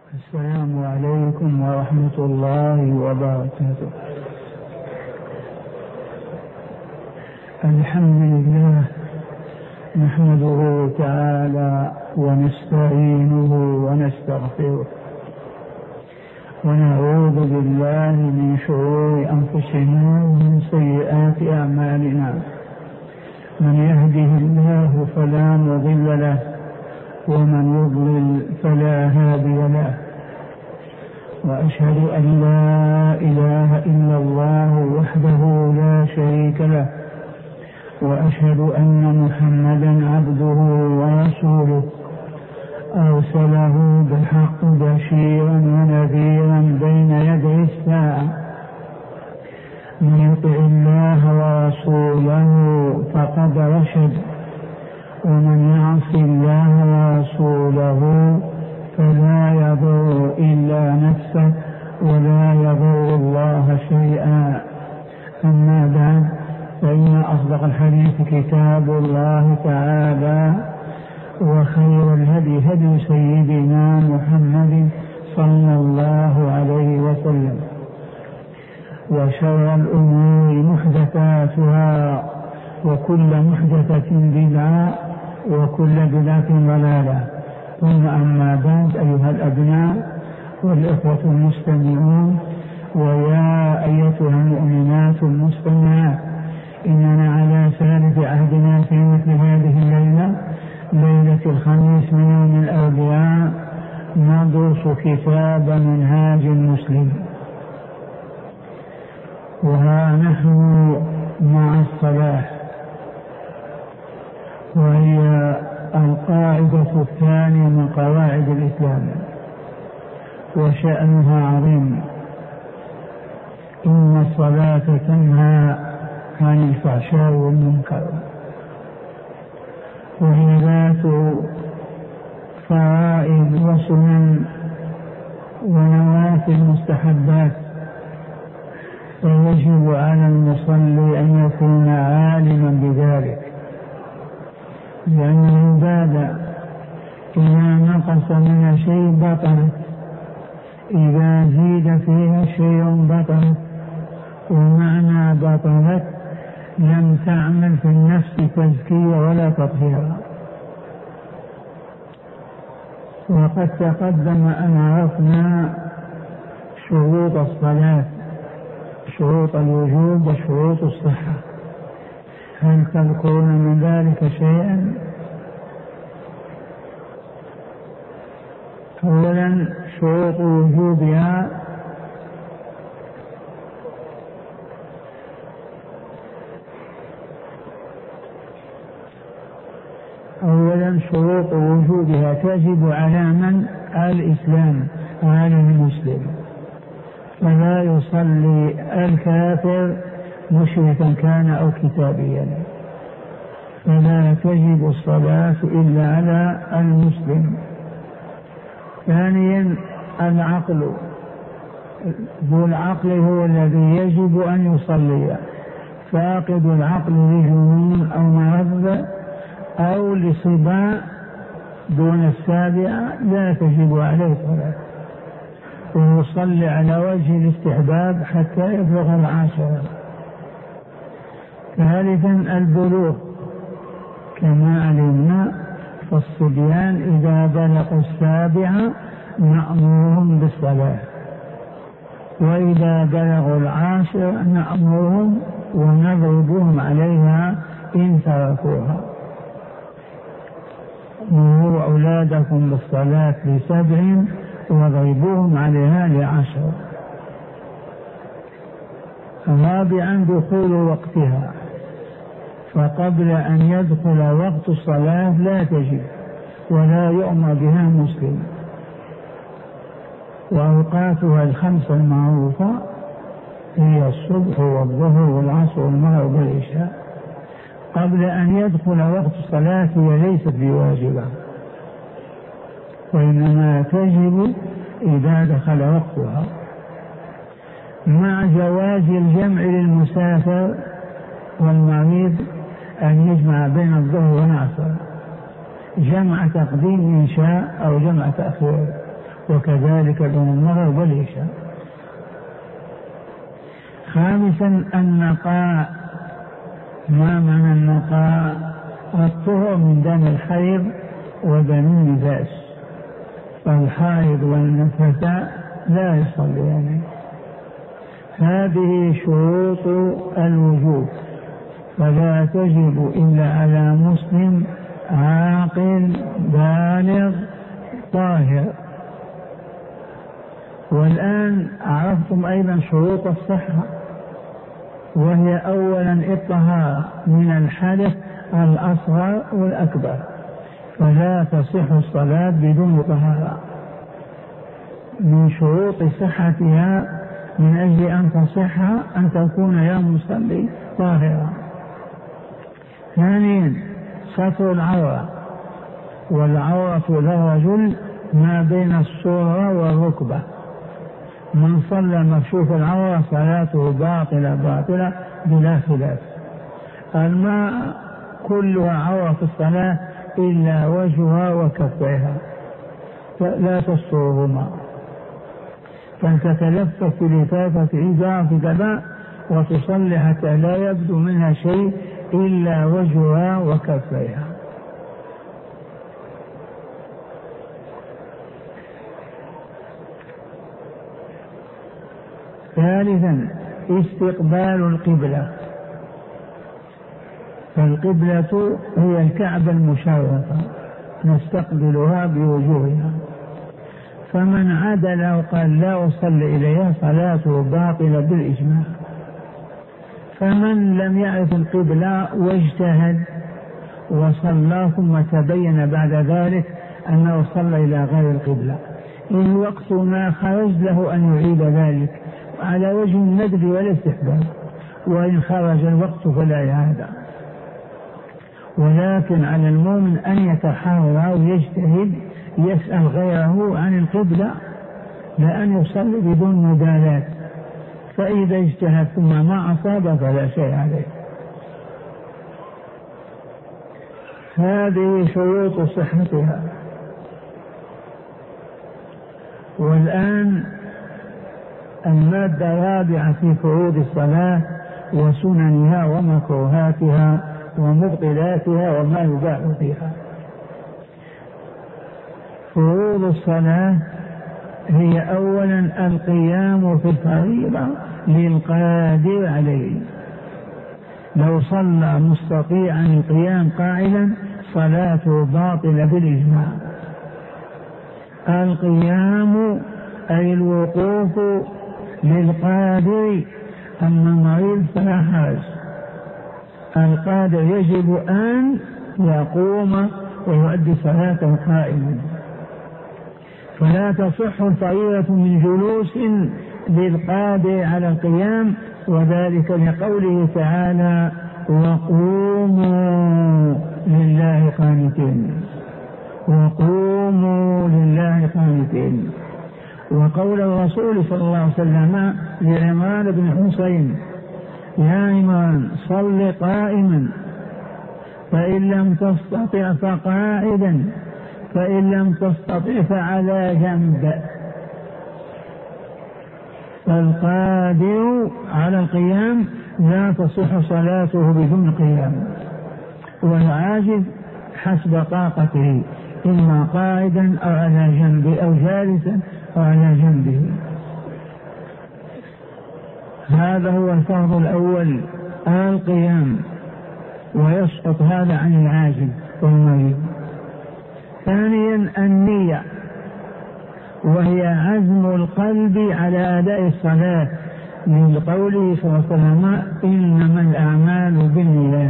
السلام عليكم ورحمة الله وبركاته. الحمد لله نحمده تعالى ونستعينه ونستغفره ونعوذ بالله من شرور أنفسنا ومن سيئات أعمالنا. من يهده الله فلا مضل له ومن يضلل فلا هادي له، وأشهد أن لا إله إلا الله وحده لا شريك له، وأشهد أن محمدا عبده ورسوله أرسله بالحق بشيرا ونذيرا بين يدي الساعة. من يطع الله ورسوله فقد رشد، ومن يعص الله ورسوله فلا يضر إلا نفسه ولا يضر الله شيئا. أما بعد، فإن أصدق الحديث كتاب الله تعالى، وخير الهدي هدي سيدنا محمد صلى الله عليه وسلم، وشر الأمور محدثاتها، وكل محدثة بدعة، وكل بدعة ضلالة. ثم أما بعد، أيها الأبناء والإخوة المستمعون، ويا أيتها المؤمنات المستمعات، إننا على ثالث عهدنا في مثل هذه الليلة، ليلة الخميس من يوم الأربعاء، ندرس كتاب منهاج المسلم. وها نحن مع الصلاة، وهي القاعدة الثانية من قواعد الإسلام، وشأنها عظيم. إن الصلاة تنهى عن الفحشاء والمنكر، وهي ذات فرائض وسنن ونوافل مستحبات، فيجب على المصلي أن يكون عالما بذلك، لأن العبادة إذا نقص منها شيء بطلت، إذا زيد فيها شيء بطلت. ومعنى بطلت لم تعمل في النفس تزكية ولا تطهيرا. وقد تقدم أن عرفنا شروط الصلاة، شروط الوجوب وشروط الصحة. هل تذكرون من ذلك شيئا؟ أولا، شروط وجوبها: شروط وجودها تجب على من؟ الإسلام، على المسلم. فلا يصلي الكافر مشركا كان أو كتابيا، فلا تجب الصلاة إلا على المسلم. ثانيا، العقل، ذو العقل هو الذي يجب أن يصلي. فاقد العقل لجنون أو مرض أو لصباء دون السابعة لا تجب عليه صلاة، ويصلي على وجه الاستحباب حتى يبلغ العاشرة. ثالثا، البلوغ، كما علمنا فالصبيان إذا بلغوا السابعة نأمرهم بالصلاة، وإذا بلغوا العاشرة نأمرهم ونضربهم عليها إن تركوها. مروا أولادكم بالصلاة ل7 واضربوهم عليها ل10. رابعا، دخول وقتها، فقبل أن يدخل وقت الصلاة لا تجب ولا يؤمر بها مسلم. وأوقاتها 5 المعروفة هي الصبح والظهر والعصر والمغرب والعشاء. قبل أن يدخل وقت الصلاة هي ليست بواجبة، وإنما تجب إذا دخل وقتها، مع جواز الجمع للمسافر والمريض أن يجمع بين الظهر والعصر، جمع تقديم إن شاء أو جمع تأخير، وكذلك بين المغرب والعشاء. خامسا النقاء. ما معنى النقاء؟ الطهر من دم الحيض ودم النفاس، فالحائض والنفساء لا يصليان. هذه شروط الوجوب، فلا تجب إلا على مسلم عاقل بالغ طاهر. والآن عرفتم أيضا شروط الصحة، وهي أولا الطهارة من الحدث الأصغر والأكبر، فلا تصح الصلاة بدون طهارة. من شروط صحتها من أجل أن تصح أن تكون يا مصلي طاهرا. ثانيا ستر العورة، والعورة للرجل ما بين السرة والركبة. من صلى مكشوف العورة صلاته باطلة باطلة بلا خلاف. الماء كلها عورة الصلاة إلا وجهها وكفيها لا تسترهما، فتتلفت في لفافة إزارة كذا وتصلي حتى لا يبدو منها شيء إلا وجهها وكفيها. ثالثا استقبال القبلة، فالقبلة هي الكعبة المشرفة نستقبلها بوجوهنا، فمن عدل وقال لا أصلي إليها صلاته باطلة بالإجماع. فمن لم يعرف القبلة واجتهد وصلى ثم تبين بعد ذلك أنه صلى إلى غير القبلة، إن وقت ما خرج له أن يعيد ذلك على وجه الندب والاستحباب، وإن خرج الوقت فلا إعادة. ولكن على المؤمن أن يتحرى ويجتهد يسأل غيره عن القبلة، لأن يصلي بدون مبالاة، فإذا اجتهد ثم ما أصاب فلا شيء عليه. هذه شروط صحتها. والآن المادة الرابعة في فروض الصلاة وسننها ومكروهاتها ومبطلاتها وما يباح فيها. فروض الصلاة هي أولا القيام في الفريضة للقادر عليه، لو صلى مستطيعا القيام قائلا صلاته باطلة بالإجماع. القيام أي الوقوف للقادر، أما المريض فلا حرج. القادر يجب أن يقوم ويؤدي صلاته قائما، فلا تصح الفريضة من جلوس للقادر على القيام، وذلك لقوله تعالى وقوموا لله قانتين، وقوموا لله قانتين. وقول الرسول صلى الله عليه وسلم لعمران بن حسين يا عمران صل قائما، فإن لم تستطع فقاعدا، فإن لم تستطع فعلى جنب. فالقادر على القيام لا تصح صلاته بدون قيام، والعاجز حسب طاقته إما قاعدا أو على جنبه أو جالسا أو على جنبه. هذا هو الفرض الأول القيام، ويسقط هذا عن العاجز والمريض. ثانيا النية، وهي عزم القلب على أداء الصلاة، من قوله صلى الله عليه وسلم إنما الأعمال بالنيات.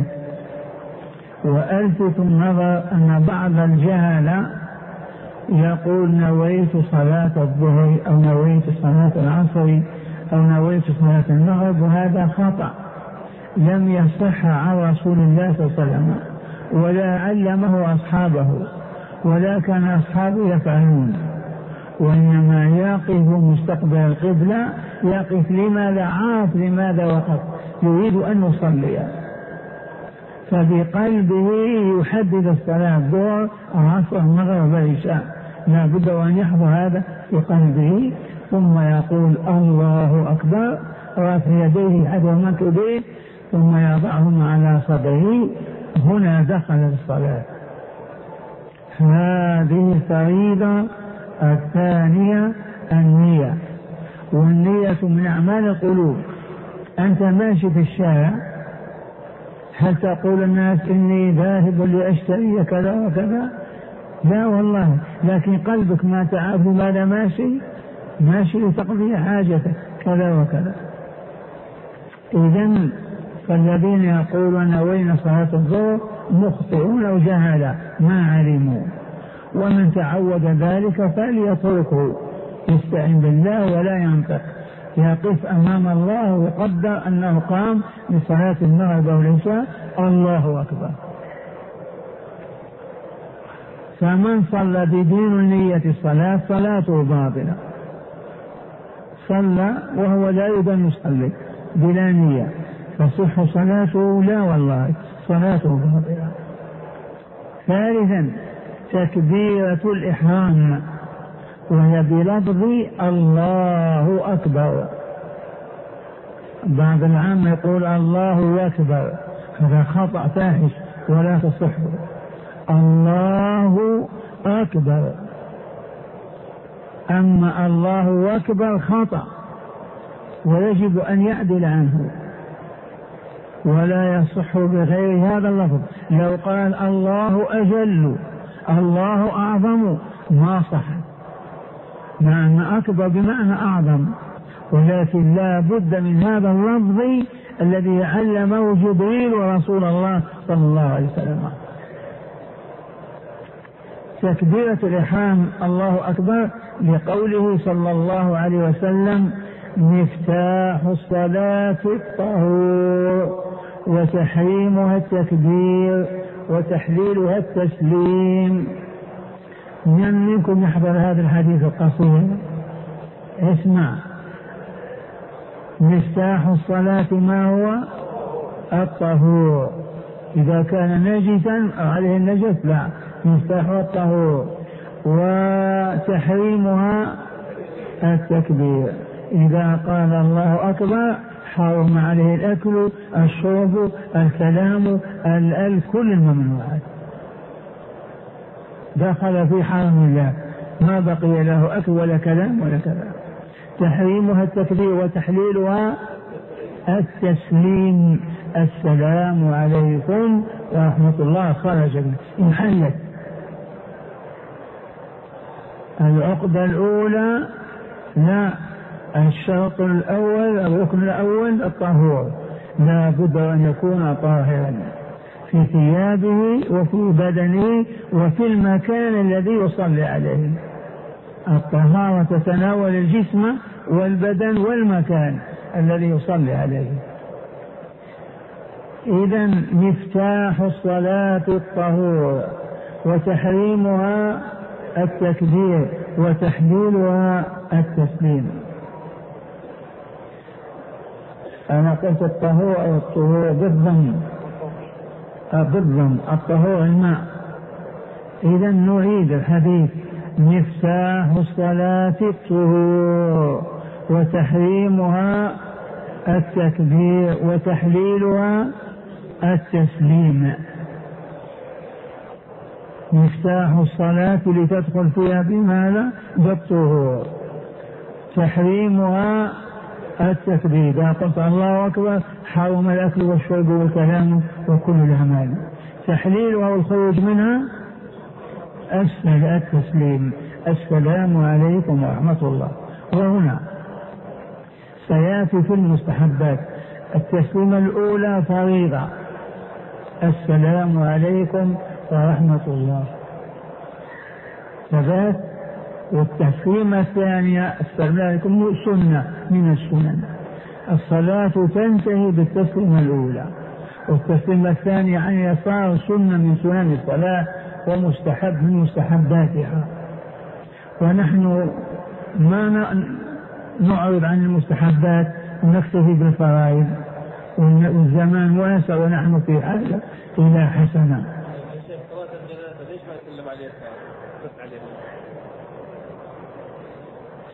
وألفت النظر أن بعض الجهل يقول نويت صلاة الظهر أو نويت صلاة العصر أو نويت صلاة المغرب، وهذا خطأ لم يصح عن رسول الله صلى الله عليه وسلم ولا علمه أصحابه ولا كان أصحابه يفعلون، وإنما يقف مستقبل القبلة، يقف لماذا عارف لماذا وقف، يريد أن يصلي، فبقلبه يحدد الصلاة الظهر العصر المغرب والعشاء، لا بد وأن يحضر هذا في قلبه، ثم يقول الله أكبر رافع يديه حذو منكبيه ثم يضعهما على صدره. هنا دخل الصلاة. هذه الفريضة الثانية النية، والنية من أعمال القلوب. أنت ماشي في الشارع، هل تقول الناس إني ذاهب لأشتري كذا وكذا؟ لا والله، لكن قلبك ما تعرف لماذا ماشي لتقضي حاجتك كذا وكذا. إذن فالذين يقولون نوينا صلاة الظهر مخطئون أو جهلا ما علموا، ومن تعود ذلك فليتركه، يستعين بالله ولا ينطق، يقف أمام الله ويقدر أنه قام لصلاة المغرب أو العشاء، الله أكبر. فمن صلى بدون نية الصلاة صلاته باطلة، صلى وهو لا يريد أن يصلي بلا نية تصح صلاته؟ لا والله، صلاته باطلة. ثالثا تكبيرة الإحرام، وهي بلفظ الله أكبر. بعض العام يقول الله أكبر، هذا خطأ فاحش ولا تصح. الله أكبر، أما الله أكبر خطأ ويجب أن يعدل عنه ولا يصح بغير هذا اللفظ. لو قال الله أجل الله أعظم ما صح، معنى أكبر بمعنى أعظم، ولكن لا بد من هذا اللفظ الذي علمه جبريل ورسول الله صلى الله عليه وسلم. تكبيرة الإحرام الله أكبر لقوله صلى الله عليه وسلم مفتاح الصلاة الطهور وتحريمها التكبير وتحليلها التسليم. من منكم يحضر هذا الحديث القصير؟ اسمع، مفتاح الصلاة ما هو؟ الطهور. إذا كان نجسا أو عليه النجس لا، مفتاح الطهور. وتحريمها التكبير، إذا قال الله أكبر حرم عليه الأكل الشرب الكلام كل الممنوعات، دخل في حرم الله، ما بقي له أكل ولا كلام ولا كذا. تحريمها التكبير وتحليلها التسليم، السلام عليكم ورحمة الله، خرج انحلت. العقدة الأولى لا، الشرط الأول الركن الأول الطهور، لا بد أن يكون طاهرا في ثيابه وفي بدنه وفي المكان الذي يصلي عليه. الطهارة تتناول الجسم والبدن والمكان الذي يصلي عليه. إذن مفتاح الصلاة الطهور وتحريمها التكبير وتحليلها التسليم. أنا قلت الطهور أو الطهور بالضم، الطهور الماء. إذا نعيد الحديث، مفتاح الصلاة الطهور وتحريمها التكبير وتحليلها التسليم. مفتاح الصلاة لتدخل فيها بماذا؟ بالطهور. تحريمها التكبير، إذا قلت الله أكبر حرم الأكل والشرب والكلام وكل الأعمال. تحليلها والخروج منها التسليم، السلام عليكم ورحمة الله. وهنا سيأتي في المستحبات التسليمة الأولى فريضة، السلام عليكم ورحمة الله ثبات، والتسليمة الثانية السلام عليكم سنة من السنن. الصلاة تنتهي بالتسليمة الأولى، والتسليمة الثانية عن يسار سنة من سنن الصلاة ومستحب من مستحباتها. ونحن ما نعرض عن المستحبات ونكتفي بالفرائض، والزمان واسع ونحن في حاجة إلى حسنة.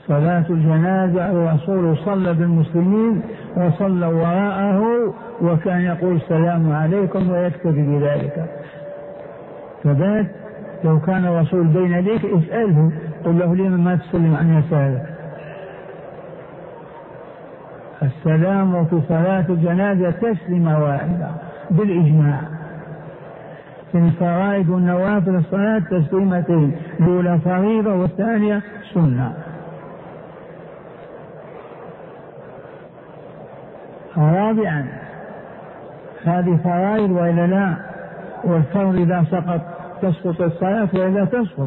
صلاة الجنازة الرسول صلى بالمسلمين وصلى وراءه وكان يقول السلام عليكم ويكتفي بذلك. فذلك لو كان الرسول بين يديك اسأله قل له لما ما تسلم عن يسارك. السلام في صلاة الجنازة تسليمة واحدة بالإجماع. في الفرائض والنوافل الصلاة تسليمتين، الأولى فريضة والثانية سنة. رابعا هذه فرائض وإلا لا؟ والفرض إذا سقط تسقط الصلاة وإذا تسقط.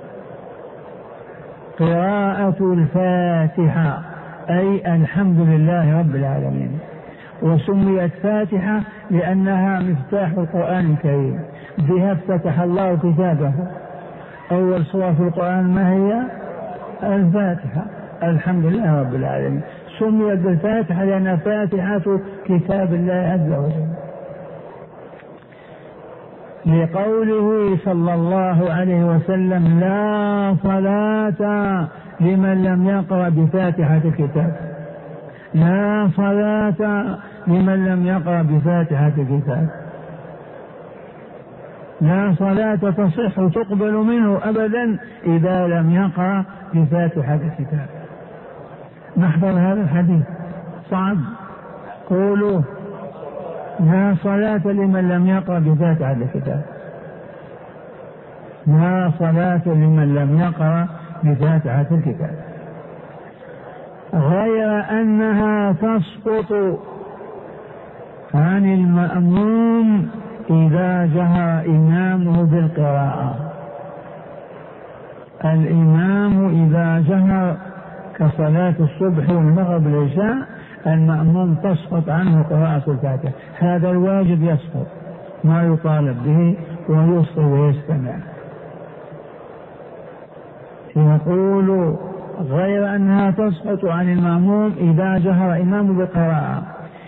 قراءة الفاتحة أي الحمد لله رب العالمين، وسميت فاتحة لأنها مفتاح القرآن الكريم، بها افتتح الله كتابه. أول سورة في القرآن ما هي؟ الفاتحة، الحمد لله رب العالمين. سميت بالفاتحة لأنها فاتحة كتاب الله عز وجل، لقوله صلى الله عليه وسلم لا صلاة لمن لم يقرأ بفاتحة الكتاب. لا صلاة لمن لم يقرأ بفاتحة الكتاب. لا صلاة تصح تقبل منه أبدا إذا لم يقرأ بفاتحة الكتاب. نحضر هذا الحديث صعب. قولوا لا صلاة لمن لم يقرأ بفاتحة الكتاب. لا صلاة لمن لم يقرأ بفاتحة الكتاب، غير أنها تسقط عن المأموم إذا جهر إمامه بالقراءة. الإمام إذا جهر كصلاة الصبح والمغرب والعشاء المأموم تسقط عنه قراءة الفاتحة، هذا الواجب يسقط، ما يطالب به ويصغي ويستمع. يقول غير أنها تسقط عن المأموم إذا جهر إمامه بالقراءة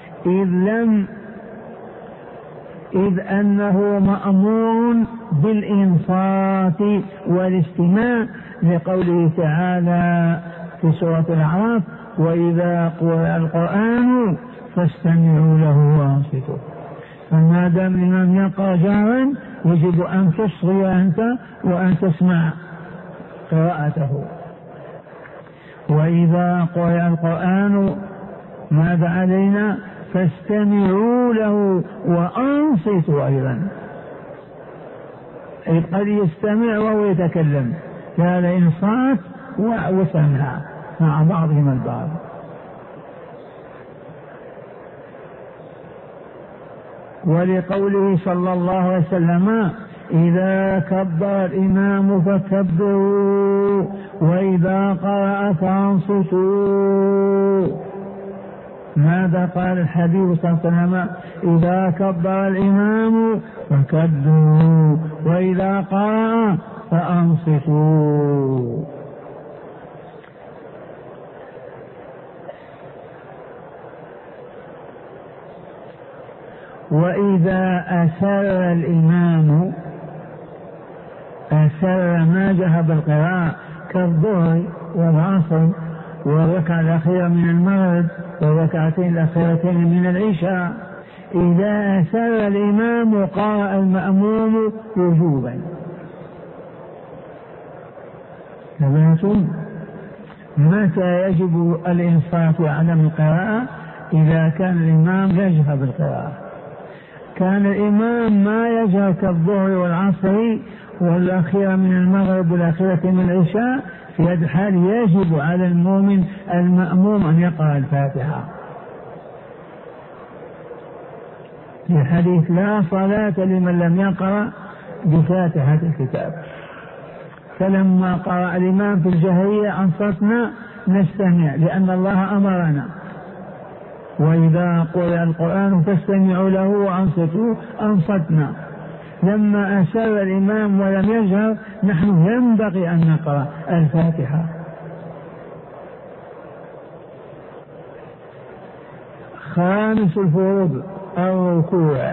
إذ أنه مأمور بالإنصات والاستماع، لقوله تعالى في سورة الأعراف وإذا قرأ القرآن فاستمعوا له وانصتوا. فما دام الإمام يقرأ جهرا يجب أن تصغي أنت وأن تسمع قراءته. وإذا قرأ القرآن ماذا علينا؟ فاستمعوا له وأنصتوا أيضا. قد يستمع وهو يتكلم، هذا إنصات وسمع مع بعضهم البعض. ولقوله صلى الله عليه وسلم إذا كبر الإمام فكبروا وإذا قرأ فانصتوا. ماذا قال الحبيب صلى الله عليه وسلم؟ إذا كبر الإمام فكبروا وإذا قرأ فأنصتوا. وإذا أسر الإمام أسر ما جهر بالقراءة كالظهر والعصر والركعة الأخيرة من المغرب والركعتين الأخيرتين من العشاء، إذا أسر الإمام قرأ المأموم وجوبا. تبعتم متى يجب الإنصات وعدم القراءة؟ إذا كان الإمام يجهر بالقراءة. كان الإمام ما يجهر كالظهر والعصر والأخيرة من المغرب والأخيرة من العشاء، في هذا الحال يجب على المأموم أن يقرأ الفاتحة. في حديث لا صلاة لمن لم يقرأ بفاتحة الكتاب. فلما قرأ الإمام في الجهرية أنصتنا نستمع لأن الله أمرنا، وإذا قرأ القرآن فاستمعوا له وأنصتوا أنصتنا. لما أسر الإمام ولم يجهر نحن ينبغي أن نقرأ الفاتحة. خامس الفروض الركوع.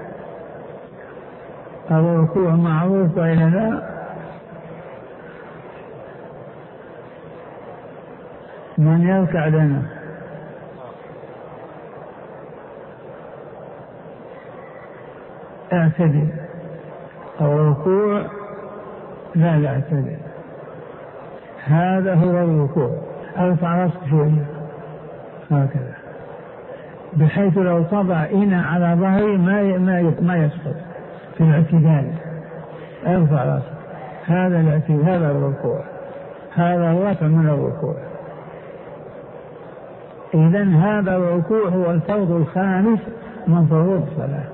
الركوع معروف وإلا لا؟ من يركع لنا؟ اعتدل. الركوع لا اعتدل، هذا هو الركوع. ارفع راسك شوية هكذا بحيث لو تضع إناء على ظهري ما يسقط في الاعتدال. ارفع راسك، هذا الاعتدال، هذا الركوع، هذا الرفع من الركوع. إذن هذا الركوع هو الفرض الخامس من فروض الصلاة.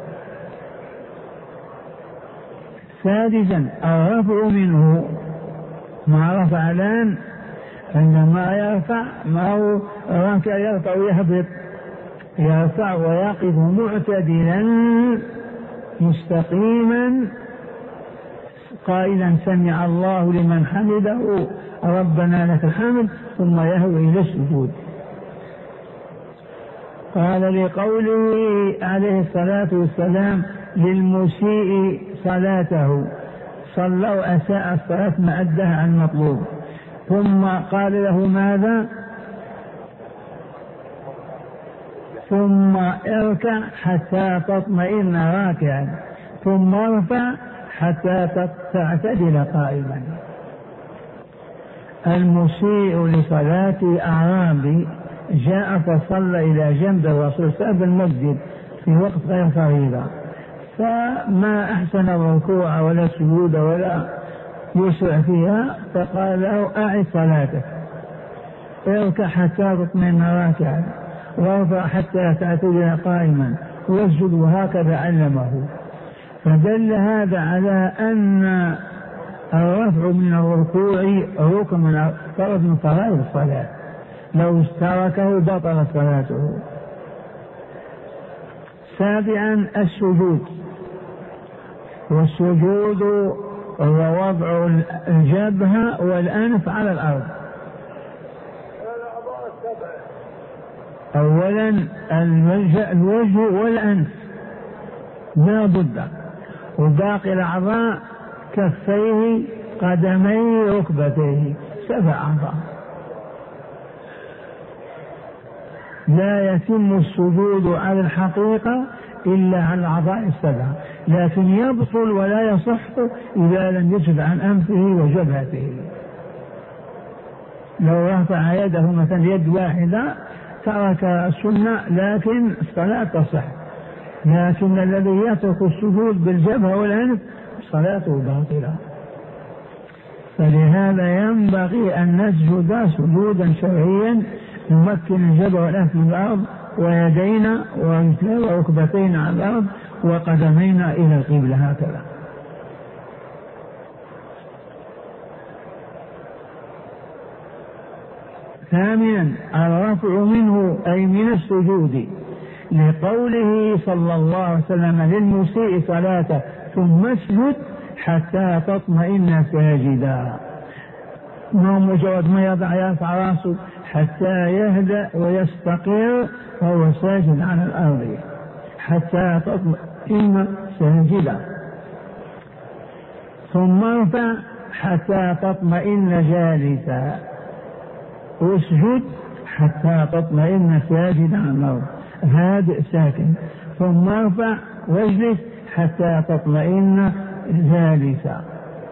سادسا الرفع منه مع رفعان، عندما يرفع ما هو راكع يرفع ويهبط، يرفع ويقف معتدلا مستقيما قائلا سمع الله لمن حمده ربنا لك الحمد، ثم يهوي إلى السجود. قال لقوله عليه الصلاة والسلام للمسيء صلاته، صلى وأساء الصلاة ما أداها عن المطلوب، ثم قال له ماذا؟ ثم اركع حتى تطمئن راكعا، ثم ارفع حتى تعتدل قائما. المسيء لصلاة أعرابي جاء فصلى إلى جنب الرسول صلى الله عليه وسلم بالمسجد في وقت غير فريضة، فما أحسن الركوع ولا السجود ولا يسرع فيها، فقال له أعد صلاتك، اركع حتى تطمئن راكعا، وارفع حتى تعتدل قائما، واسجد، وهكذا علمه. فدل هذا على أن الرفع من الركوع ركن من فرض من فرائض الصلاة، لو تركه بطلت صلاته. سابعا السجود، والسجود هو وضع الجبهة والأنف على الأرض. أولا الوجه والأنف لا بد، وباقي الأعضاء كفيه قدميه ركبتيه، 7 أعضاء. لا يتم السجود على الحقيقة إلا على الأعضاء 7، لكن يبطل ولا يصح إذا لم يسجد عن أنفه وجبهته. لو رفع يده مثلا يد واحدة ترك السنة لكن الصلاة تصح، لكن الذي يترك السجود بالجبهة والأنف صلاته باطلة. فلهذا ينبغي أن نسجد سجودا شرعيا نمكن الجبهة والأنف من الأرض، ويدينا وركبتينا على الأرض، وقدمينا إلى القبلة هكذا. ثامنا الرفع منه أي من السجود، لقوله صلى الله عليه وسلم للمسيء صلاته ثم اسجد حتى تطمئن ساجدا. ما مجرد ما يرفع راسه حتى يهدأ ويستقر وهو ساجد على الأرض حتى تطمئن ساجدا، ثم ارفع حتى تطمئن جالسا، واسجد حتى تطمئن ساجدا على الأرض هادئ ساكن، ثم ارفع واجلس حتى تطمئن جالسا.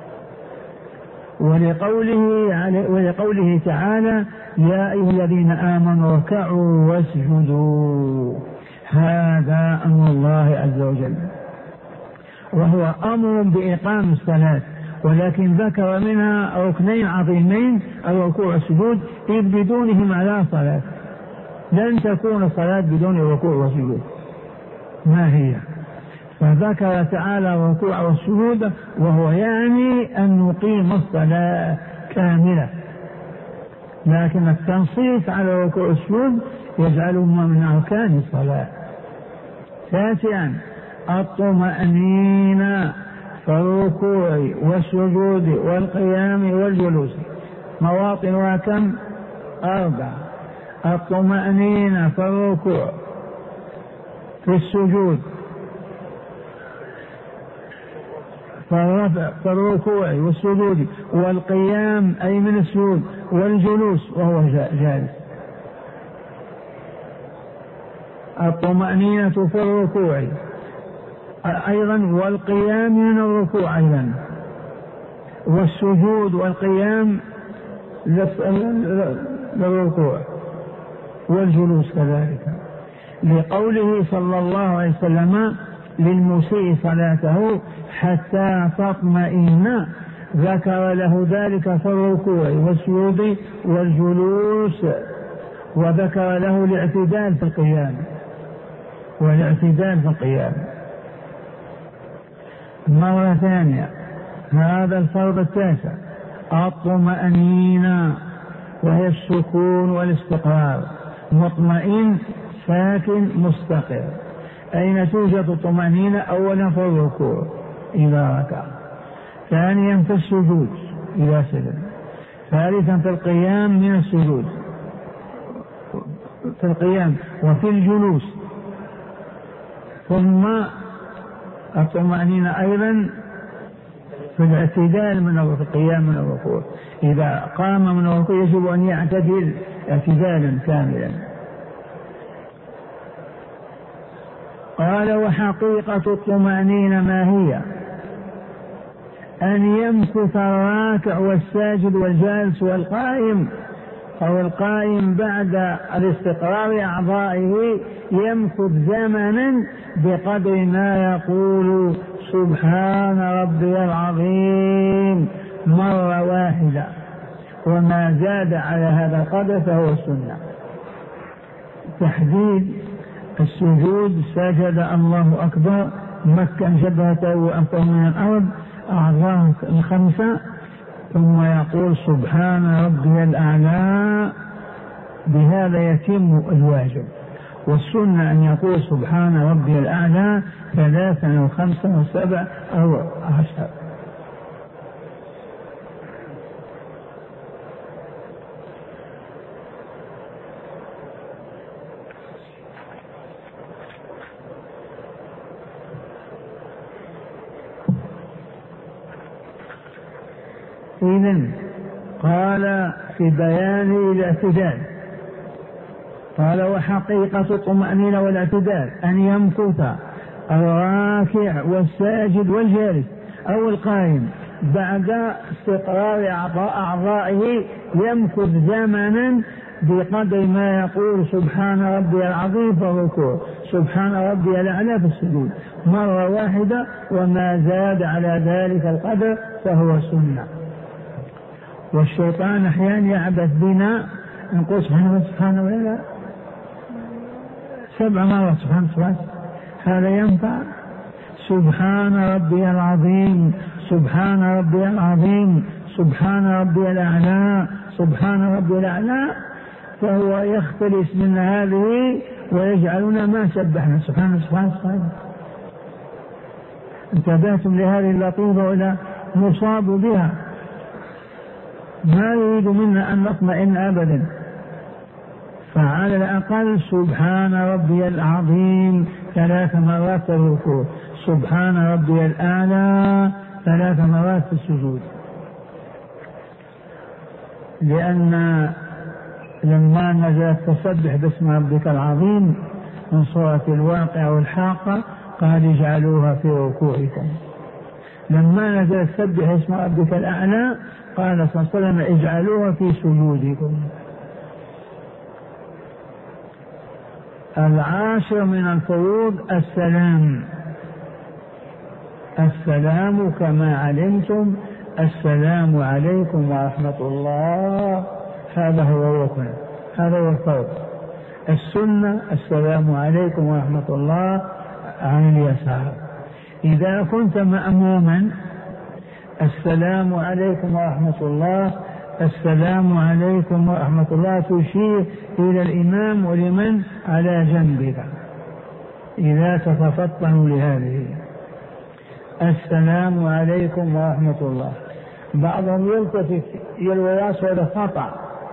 ولقوله تعالى يا أيها الذين آمنوا اركعوا واسجدوا، هذا أمر الله عز وجل، وهو أمر بإقام الصلاة، ولكن ذكر منها ركنين عظيمين الركوع والسجود، إذ بدونهما لا صلاة. لن تكون الصلاة بدون الركوع والسجود، ما هي؟ فذكر تعالى الركوع والسجود، وهو يعني أن نقيم الصلاة كاملة، لكن التنصيص على الركوع والسجود يجعلهما من أركان الصلاة. تاسعا الطمأنينة في الركوع والسجود والقيام والجلوس، مواطنها كم؟ 4. الطمأنينة في الركوع، في السجود، فالرفع فالركوع والسجود والقيام أي من السجود والجلوس وهو جالس. الطمأنينة في الركوع أيضا والقيام من الركوع أيضا والسجود والقيام للركوع والجلوس كذلك، لقوله صلى الله عليه وسلم للمسيء صلاته حتى تطمئن، ذكر له ذلك في الركوع والسجود والجلوس، وذكر له الاعتدال في القيام والاعتدال في القيام. مرة ثانية هذا الفرض التاسع الطمأنينة، وهي السكون والاستقرار، مطمئن ساكن مستقر. أين توجد الطمأنينة؟ أولا في الركوع إذا ركع، ثانيا في السجود إذا سجد، ثالثا في القيام من السجود في القيام وفي الجلوس، ثم الطمأنينة أيضا في الاعتدال من القيام من الركوع. إذا قام من الركوع يجب أن يعتدل اعتدالا كاملا. قال وحقيقة الطمأنينة ما هي؟ أن يمكث الراكع والساجد والجالس والقائم أو القائم بعد الاستقرار أعضائه يمكث زمنا بقدر ما يقول سبحان ربي العظيم مرة واحدة، وما زاد على هذا القدر فهو السنة. تحديد السجود: سجد الله أكبر، مكن جبهته وأنفه من الأرض، أعضاء الخمسة، ثم يقول سبحان ربي الأعلى. بهذا يتم الواجب. والسنة أن يقول سبحان ربي الأعلى 3 أو 5 أو 7 أو 10. إذن قال في بيان الاعتدال، قال وحقيقة الطمأنينة والاعتدال أن يمكث الراكع والساجد والجالس أو القائم بعد استقرار أعضائه يمكث زمنا بقدر ما يقول سبحان ربي العظيم في الركوع، سبحان ربي الأعلى في السجود، مرة واحدة، وما زاد على ذلك القدر فهو سنة. والشيطان أحيانا يعبث بنا، نقول سبحانه ولا 7 مرات سبحان، هذا ينفع؟ سبحان ربي العظيم، سبحان ربي العظيم، سبحان ربي الأعلى، سبحان ربي الأعلى، فهو يختلس من هذه ويجعلنا ما سبحنا سبحان سبحان سبحان. انتبهتم لهذه اللطيفة ولا نصاب بها؟ ما يريد منا أن نطمئن أبدا. فعلى الأقل سبحان ربي العظيم 3 مرات في الركوع، سبحان ربي الأعلى 3 مرات في السجود. لأن لما نزلت تسبح باسم ربك العظيم من سورة الواقعة والحاقة قال اجعلوها في ركوعكم. لما نزلت تسبح اسم ربك الأعلى قال صلى الله عليه وسلم اجعلوها في سجودكم. 10 من الفروض السلام. السلام كما علمتم، السلام عليكم ورحمة الله، هذا هو الركن، هذا هو الفرض. السنة السلام عليكم ورحمة الله عن اليسار. إذا كنت مأموما السلام عليكم ورحمة الله، السلام عليكم ورحمة الله تشير إلى الإمام ولمن على جنبك إذا تتفطن لهذه. السلام عليكم ورحمة الله. بعضهم يلتفت يلوي راسه، هذا خطأ،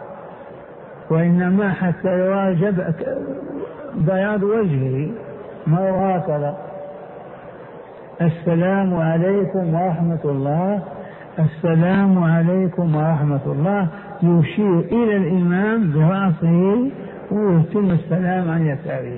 وإنما حتى يرى بياض وجهه، ما هو هكذا. السلام عليكم ورحمة الله، السلام عليكم ورحمة الله، يشير إلى الإمام برأسه ويتم السلام عن يساره.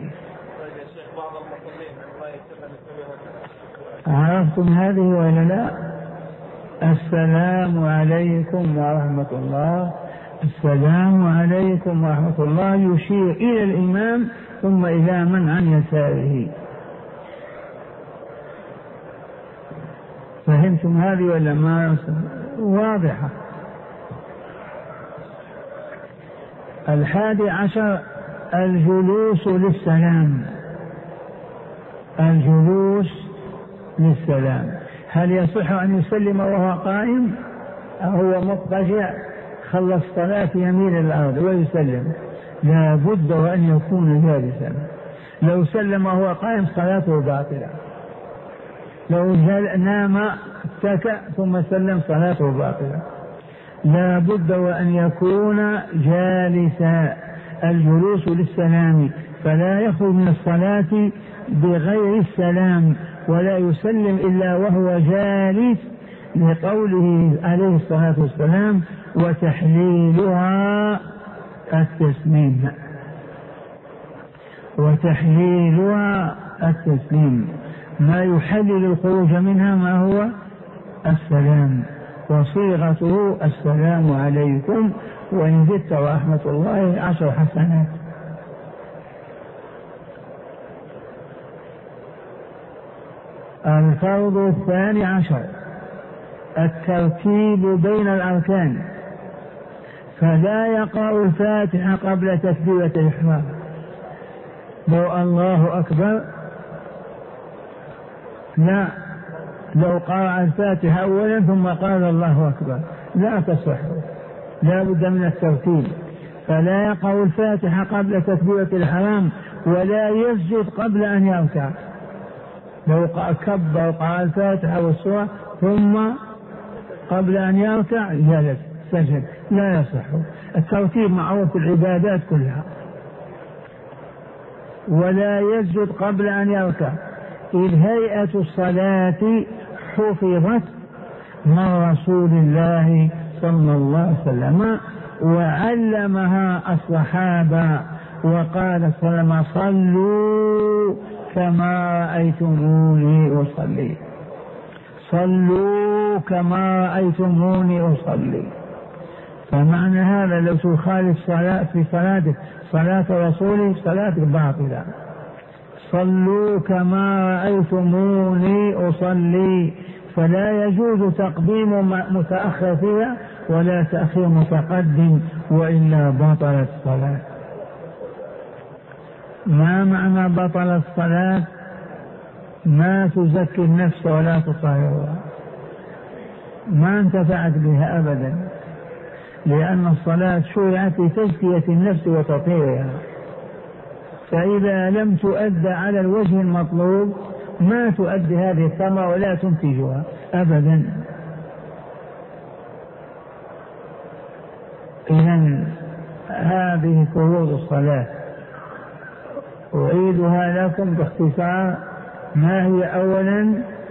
عرفتم هذه ولا لا؟ السلام عليكم ورحمة الله، السلام عليكم ورحمة الله، يشير إلى الإمام ثم إلى من عن يساره. فهمتم هذه ولا ما؟ واضحة. 11 الجلوس للسلام. الجلوس للسلام، هل يصح أن يسلم وهو قائم أو هو مضطجع؟ خلص صلاة يمين الأرض ويسلم؟ لا بد وأن يكون جالسا. لو سلم وهو قائم صلاته باطلة، لو نام اتكأ ثم سلم صلاته باطلة. لا بد وأن يكون جالسا. الجلوس للسلام، فلا يخرج من الصلاة بغير السلام ولا يسلم إلا وهو جالس، لقوله عليه الصلاة والسلام: وتحليلها التسليم. وتحليلها التسليم، ما يحلل الخروج منها ما هو السلام، وصيغته السلام عليكم، وإن زدت ورحمة الله 10 حسنات. الفرض 12 الترتيب بين الأركان، فلا يقرأ الفاتحة قبل تكبيرة الإحرام. لو الله أكبر لا، لو قرأ الفاتحة أولا ثم قال الله أكبر لا تصح، لا بد من الترتيب. فلا يقرأ الفاتحة قبل تكبيرة الإحرام ولا يسجد قبل أن يركع. لو كبر وقرأ الفاتحة والسورة ثم قبل أن يركع جلس سجد، لا يصح. الترتيب معروف في العبادات كلها. ولا يسجد قبل أن يركع، إذ هيئة الصلاة حفظت من رسول الله صلى الله عليه وسلم وعلمها الصحابة، وقال صلى الله عليه وسلم: صلوا كما رأيتموني أصلي، صلوا كما رأيتموني أصلي. فمعنى هذا لو تخالف صلاة في صلاتك صلاة رسوله صلاتك باطلة. صلوا كما رأيتموني أصلي، فلا يجوز تقديم متأخر فيها ولا تأخير متقدم، وإلا بطلت الصلاة. ما معنى بطل الصلاة؟ ما تزكي النفس ولا تطهرها، ما انتفعت بها أبدا، لأن الصلاة شرعت لتزكية النفس وتطهيرها، فإذا لم تؤد على الوجه المطلوب ما تؤدي هذه الثمرة ولا تنتجها أبدا. إذن هذه فروض الصلاة أعيدها لكم باختصار. ما هي؟ أولا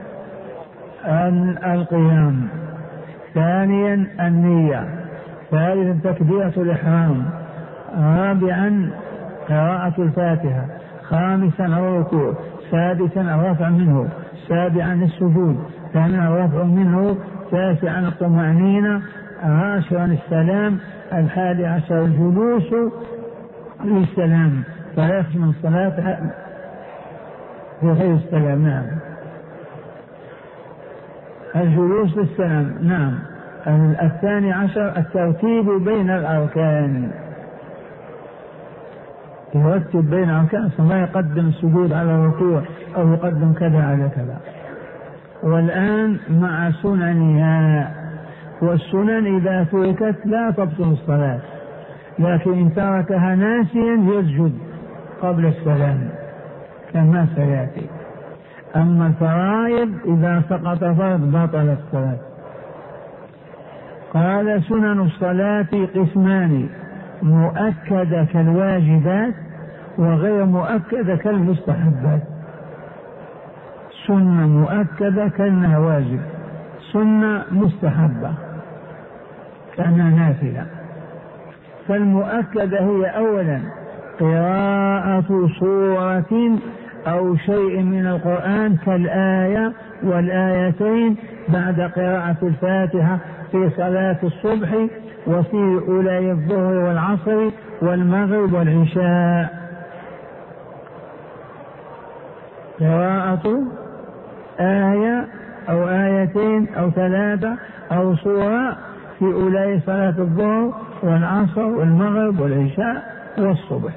القيام، ثانيا النية، ثالثا تكبيرة الإحرام، رابعا قراءة الفاتحة، خامسا الركوع، سادسا الرفع منه، سابعا السجود، ثامنا الرفع منه، تاسعا الطمأنينة، عاشرا السلام، 11 الجلوس للسلام، فلا يخرج من الصلاة بغير السلام. نعم، الجلوس للسلام. نعم. 12 الترتيب بين الأركان، يرتب بين الأركان، ما يقدم السجود على الركوع أو يقدم كذا على كذا. والآن مع سننها، والسنن إذا تركت لا تبطل الصلاة، لكن إن تركها ناسيا يسجد قبل السلام كما سيأتي. أما الفرائض إذا سقط فرض بطلت الصلاة. قال: سنن الصلاة قسمان: مؤكدة كالواجبات وغير مؤكدة كالمستحبات. سنة مؤكدة كأنها واجب، سنة مستحبة كأنها نافلة. فالمؤكدة هي أولا قراءة سورة أو شيء من القرآن كالآية والآيتين بعد قراءة الفاتحة في صلاة الصبح وفي أولي الظهر والعصر والمغرب والعشاء. قراءة آية أو آيتين أو ثلاثة أو سورة في أولي صلاة الظهر والعصر والمغرب والعشاء والصبح.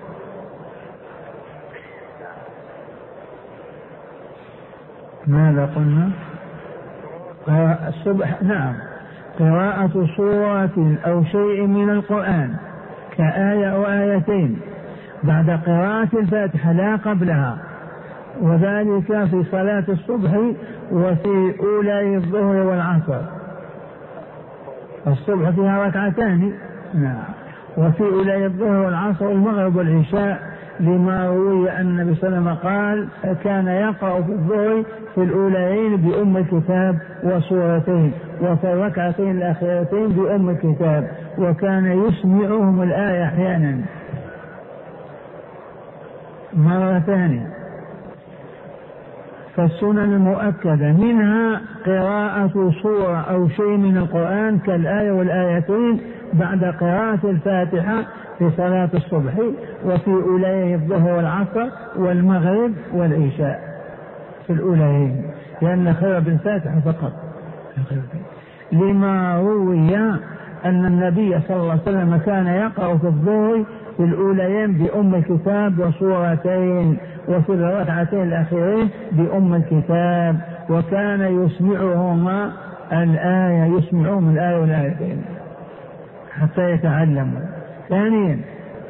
ماذا قلنا؟ الصبح نعم، قراءة سورة أو شيء من القرآن كآية أو آيتين بعد قراءة الفاتحة لا قبلها، وذلك في صلاة الصبح وفي أولي الظهر والعصر. الصبح فيها ركعتان نعم، وفي أولي الظهر والعصر والمغرب والعشاء، لما روي أن النبي صلى الله عليه وسلم قال كان يقرأ في الظهر في الأوليين بأم الكتاب وسورتين، وفي الركعتين الأخيرتين بأم الكتاب، وكان يسمعهم الآية أحيانا. مرة ثانية، فالسنن المؤكدة منها قراءة سورة أو شيء من القرآن كالآية والآيتين بعد قراءة الفاتحة في صلاة الصبح وفي أولي الظهر والعصر والمغرب والعشاء في الأوليين، لأن خير بالفاتحة فقط. لما روي أن النبي صلى الله عليه وسلم كان يقرأ في الظهر في الأوليين بأم الكتاب وسورتين، وفي الركعتين الأخيرين بأم الكتاب، وكان يسمعهم الآية والآيتين حتى يتعلموا. ثانيا،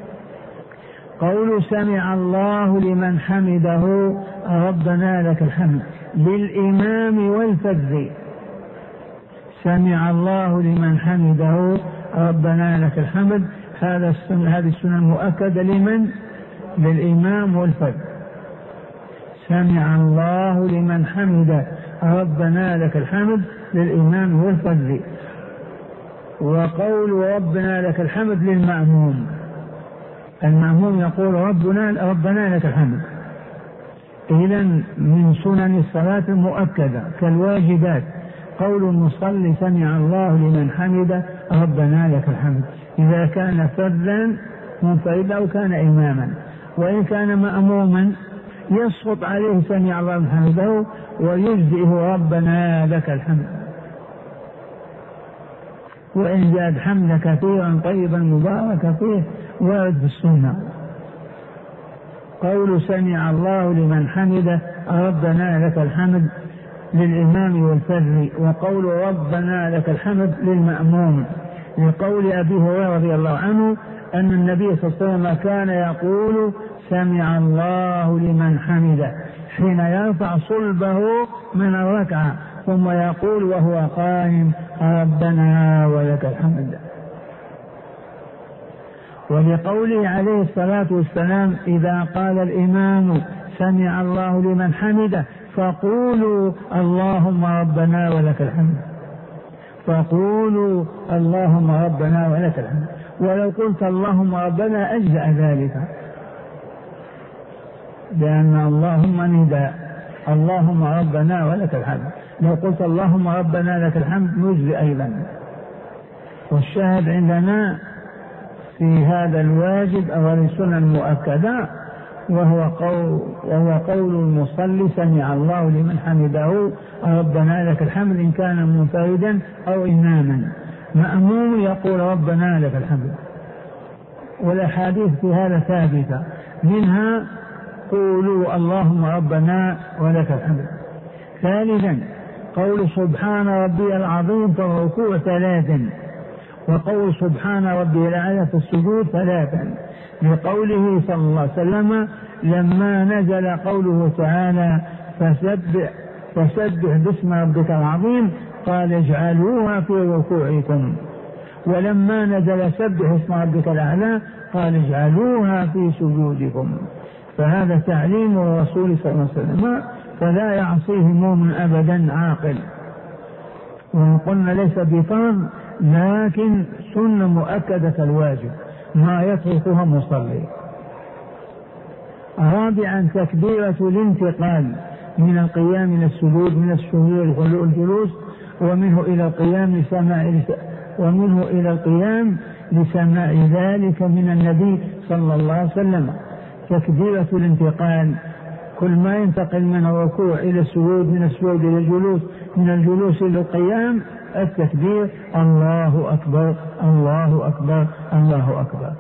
قول سمع الله لمن حمده ربنا لك الحمد للإمام والفذ. سمع الله لمن حمده ربنا لك الحمد، هذه السنة المؤكدة لمن؟ للإمام والفذ. سمع الله لمن حمده ربنا لك الحمد للإمام والفذ. وقول ربنا لك الحمد للمأموم، المأموم يقول ربنا لك الحمد. إذن من سنن الصلاة المؤكدة كالواجبات قول المصلي سمع الله لمن حمده ربنا لك الحمد، إذا كان فردا منفردا أو كان إماما. وإن كان مأموما يسقط عليه سمع الله لمن حمده ويجزئه ربنا لك الحمد. وإن زاد حمد كثيرا طيبا مباركا فيه وارد في السنة. قول سمع الله لمن حمده ربنا لك الحمد للإمام والفذ. وقول ربنا لك الحمد للمأموم، لقول أبي هريرة رضي الله عنه أن النبي صلى الله عليه وسلم كان يقول سمع الله لمن حمده حين يرفع صلبه من الركعة، ثم يقول وهو قائم ربنا ولك الحمد. ولقوله عليه الصلاة والسلام إذا قال الإمام سمع الله لمن حمده فقولوا اللهم ربنا ولك الحمد، فقولوا اللهم ربنا ولك الحمد. ولو قلت اللهم ربنا أجزأ ذلك، لأن اللهم نداء، اللهم ربنا ولك الحمد. لو قلت اللهم ربنا لك الحمد نجزي أيضا. والشاهد عندنا في هذا الواجب أو السنة المؤكدة وهو قول المصلي سمع الله لمن حمده ربنا لك الحمد إن كان منفردا أو إماما. مأموم يقول ربنا لك الحمد. والأحاديث في هذا ثابتة، منها قولوا اللهم ربنا ولك الحمد. ثالثا، قول سبحان ربي العظيم في الركوع 3، وقول سبحان ربي الأعلى في السجود 3، لقوله صلى الله عليه وسلم لما نزل قوله تعالى فسبح باسم ربك العظيم قال اجعلوها في ركوعكم، ولما نزل سبح اسم ربك الأعلى قال اجعلوها في سجودكم. فهذا تعليم الرسول صلى الله عليه وسلم فلا يعصيه مؤمن أبدا عاقل. وإن قلنا ليس بفرض لكن سنة مؤكدة الواجب ما يتركها مصلي. رابعا تكبيرة الانتقال من القيام إلى السجود، من السجود إلى الجلوس، ومنه إلى القيام لسماع ذلك من النبي صلى الله عليه وسلم. تكبيرة الانتقال كل ما ينتقل من الركوع إلى السجود، من السجود إلى الجلوس، من الجلوس إلى القيام، التكبير الله أكبر الله أكبر الله أكبر.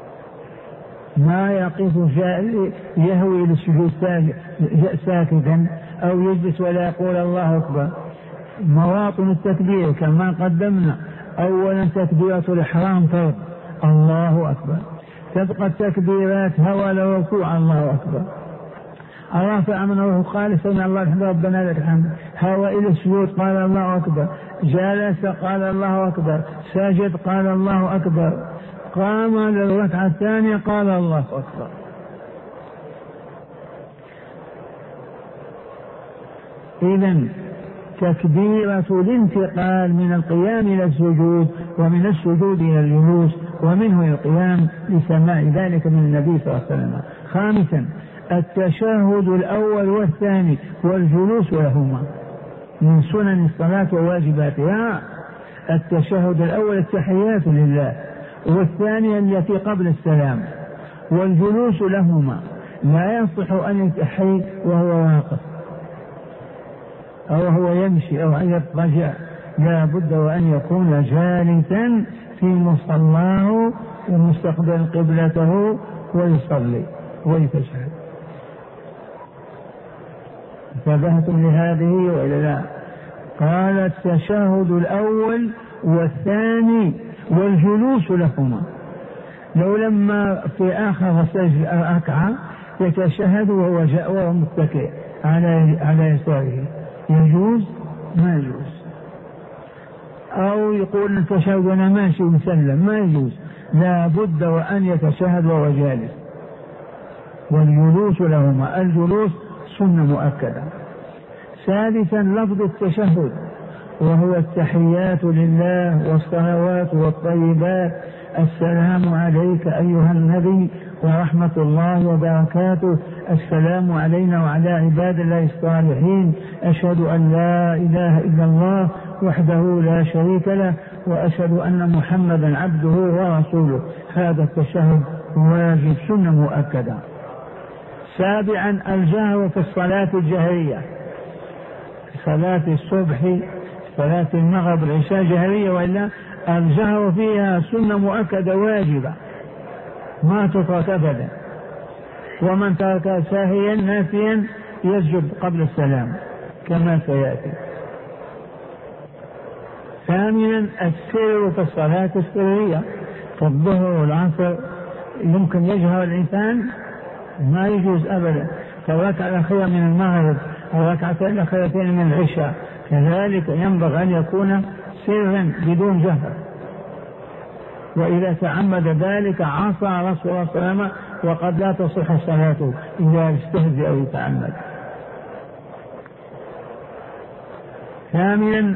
ما يقف يهوي للسجود ساكتا أو يجلس ولا يقول الله أكبر. مواطن التكبير كما قدمنا: أولا تكبيرة الإحرام فرض الله أكبر، تبقى التكبيرات هوى للركوع الله أكبر، رافع من الركوع قال سمع الله الحمد ربنا لك الحمد، هوى إلى السجود قال الله أكبر، جلس قال الله أكبر، ساجد قال الله أكبر، قام للركعة الثانية قال الله أكبر. إذن تكبيرة الانتقال من القيام إلى السجود، ومن السجود إلى الجلوس، ومنه إلى القيام لسماع ذلك من النبي صلى الله عليه وسلم. خامسا التشهد الأول والثاني والجلوس لهما من سنن الصلاة وواجباتها. التشهد الأول التحيات لله، والثانية التي قبل السلام، والجلوس لهما. لا يصح أن يتحي وهو واقف أو هو يمشي أو أن يضطجع، لا بد وأن يكون جالسا في مصلاه ومستقبل قبلته ويصلي ويتشهد. انتبهتم لهذه وإلا لا؟ قال التشهد الأول والثاني والجلوس لهما. لو لما في آخر ركعة يتشهد وهو متكئ على يساره يجوز؟ ما يجوز. أو يقول التشهد وأنا ماشي ومسلم، ما يجوز، لا بد وأن يتشهد وهو جالس. والجلوس لهما، الجلوس سنة مؤكدة. ثالثا لفظ التشهد وهو التحيات لله والصلوات والطيبات: السلام عليك أيها النبي ورحمة الله وبركاته، السلام علينا وعلى عباد الله الصالحين، أشهد أن لا إله إلا الله وحده لا شريك له، وأشهد أن محمدا عبده ورسوله. هذا التشهد واجب سنة مؤكدة. سابعا الجهر في الصلاة الجهرية، صلاة الصبح، صلاة المغرب، العشاء جهرية، وإلا الجهر فيها سنة مؤكدة واجبة ما تترك أبدا. ومن ترك ساهيا ناسيا يسجد قبل السلام كما سيأتي. ثامنا السر في الصلاة السرية، في الظهر والعصر يمكن يجهر الإنسان، ما يجوز أبدا. فالركعة الأخيرة من المغرب، الركعتين الأخيرتين من العشاء كذلك ينبغي أن يكون سرا بدون جهر، وإذا تعمد ذلك عصى رسول الله صلى الله عليه وسلم، وقد لا تصح صلاته إذا استهزئ أو يتعمد. ثامنا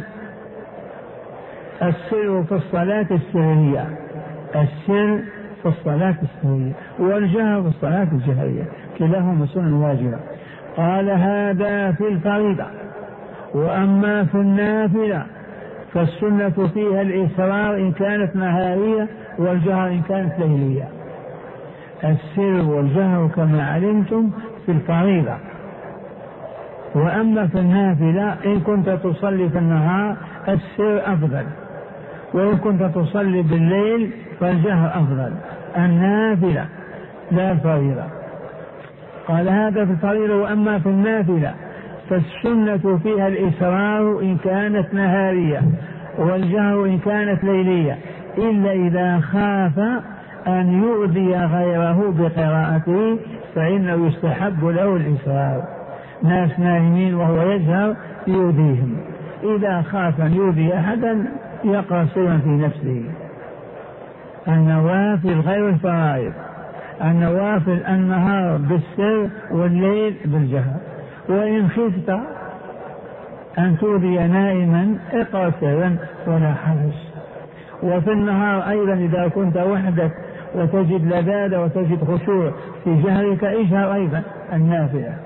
السر في الصلاة السرية، السر في الصلاة السرية والجهر في الصلاة الجهرية كلاهما سنن واجبة. قال هذا في الفريضة. وأما في النافلة فالسنة فيها الإسرار إن كانت نهارية، والجهر إن كانت ليلية. السر والجهر كما علمتم في الفريضة. وأما في النافلة إن كنت تصلي في النهار السر أفضل، وإن كنت تصلي بالليل فالجهر أفضل. النافلة لا الفريضة. قال هذا في الفريضة. وأما في النافلة فالسنة فيها الإسرار إن كانت نهارية، والجهر إن كانت ليلية، إلا إذا خاف أن يؤذي غيره بقراءته فإنه يستحب له الإسرار. ناس نائمين وهو يجهر يؤذيهم، إذا خاف أن يؤذي أحدا يقرأ سرا في نفسه. النوافل غير الفرائض، النوافل النهار بالسر والليل بالجهر. وإن خفت أن تؤذي نائما اقرأ سرا ولا حرج. وفي النهار أيضا إذا كنت وحدك وتجد لذاذة وتجد خشوع في جهرك اجهر أيضا النافلة،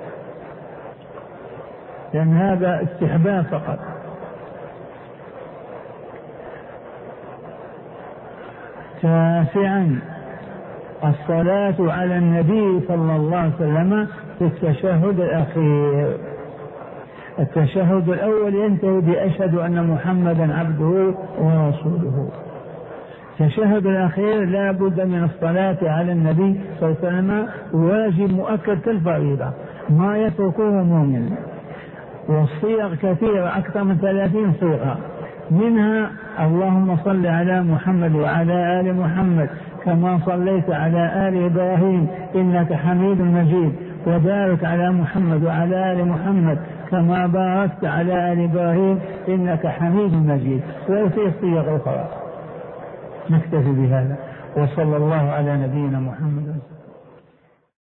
لأن هذا استحباب فقط. تاسعا الصلاة على النبي صلى الله عليه وسلم في التشهد الأخير. التشهد الأول ينتهي بأشهد أن محمدا عبده ورسوله. التشهد الأخير لا بد من الصلاة على النبي صلى الله عليه وسلم، واجب مؤكد كالفريضة ما يتركه مؤمن. والصيغ كثيرة أكثر من 30 صيغة، منها اللهم صل على محمد وعلى آل محمد كما صليت على آل إبراهيم إنك حميد مجيد، وبارك على محمد وعلى آل محمد كما باركت على آل إبراهيم إنك حميد مجيد. وفي صيغ أخرى. نكتفي بهذا، وصلى الله على نبينا محمد.